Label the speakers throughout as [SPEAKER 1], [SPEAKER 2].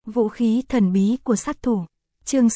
[SPEAKER 1] Vũ khí thần bí của sát thủ. Chương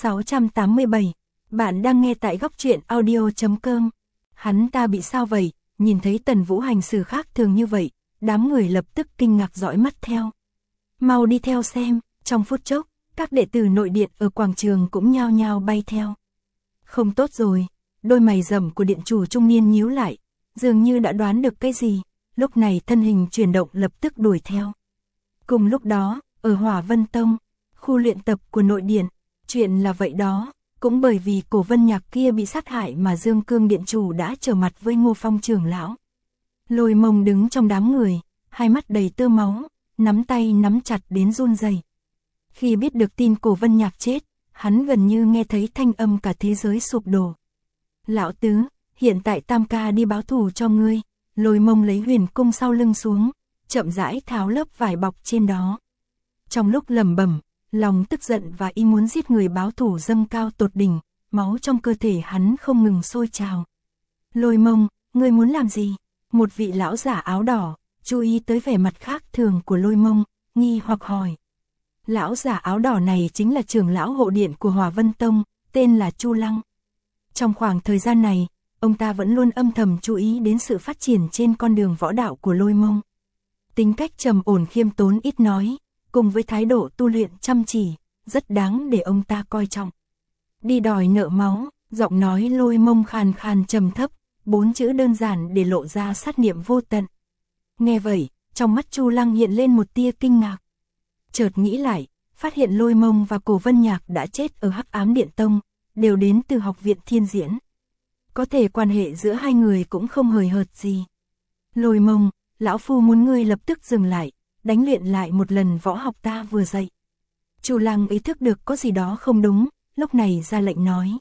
[SPEAKER 1] 687. Bạn đang nghe tại góc truyện audio.com. Hắn ta bị sao vậy? Nhìn thấy Tần Vũ hành xử khác thường như vậy, đám người lập tức kinh ngạc dõi mắt theo. Mau đi theo xem. Trong phút chốc, các đệ tử nội điện ở quảng trường cũng nhao nhao bay theo. Không tốt rồi. Đôi mày rậm của điện chủ trung niên nhíu lại, dường như đã đoán được cái gì. Lúc này thân hình chuyển động lập tức đuổi theo. Cùng lúc đó, ở Hỏa Vân Tông, khu luyện tập của nội điện, chuyện là vậy đó, cũng bởi vì Cổ Vân Nhạc kia bị sát hại mà Dương Cương điện chủ đã trở mặt với Ngô Phong trưởng lão. Lôi Mông đứng trong đám người, hai mắt đầy tơ máu, nắm tay nắm chặt đến run rẩy. Khi biết được tin Cổ Vân Nhạc chết, hắn gần như nghe thấy thanh âm cả thế giới sụp đổ. Lão tứ, hiện tại Tam ca đi báo thù cho ngươi. Lôi Mông lấy huyền cung sau lưng xuống, chậm rãi tháo lớp vải bọc trên đó. Trong lúc lẩm bẩm, lòng tức giận và ý muốn giết người báo thù dâng cao tột đỉnh, máu trong cơ thể hắn không ngừng sôi trào. Lôi Mông, ngươi muốn làm gì? Một vị lão giả áo đỏ, chú ý tới vẻ mặt khác thường của Lôi Mông, nghi hoặc hỏi. Lão giả áo đỏ này chính là trưởng lão hộ điện của Hỏa Vân Tông, tên là Chu Lăng. Trong khoảng thời gian này, ông ta vẫn luôn âm thầm chú ý đến sự phát triển trên con đường võ đạo của Lôi Mông. Tính cách trầm ổn khiêm tốn ít nói, cùng với thái độ tu luyện chăm chỉ, rất đáng để ông ta coi trọng. Đi đòi nợ máu, giọng nói Lôi Mông khàn khàn trầm thấp, 4 chữ đơn giản để lộ ra sát niệm vô tận. Nghe vậy, trong mắt Chu Lăng hiện lên một tia kinh ngạc. Chợt nghĩ lại, phát hiện Lôi Mông và Cổ Vân Nhạc đã chết ở Hắc Ám Điện Tông, đều đến từ Học viện Thiên Diễn. Có thể quan hệ giữa hai người cũng không hời hợt gì. Lôi Mông, lão phu muốn ngươi lập tức dừng lại, đánh luyện lại một lần võ học ta vừa dạy. Chu Lăng ý thức được có gì đó không đúng, lúc này ra lệnh nói.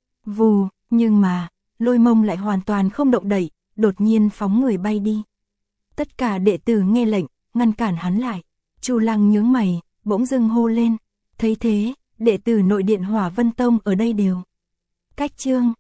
[SPEAKER 1] Vù, nhưng mà, Lôi Mông lại hoàn toàn không động đậy, đột nhiên phóng người bay đi. Tất cả đệ tử nghe lệnh, ngăn cản hắn lại. Chu Lăng nhướng mày, bỗng dưng hô lên. Thấy thế, đệ tử nội điện Hỏa Vân Tông ở đây đều cách chương.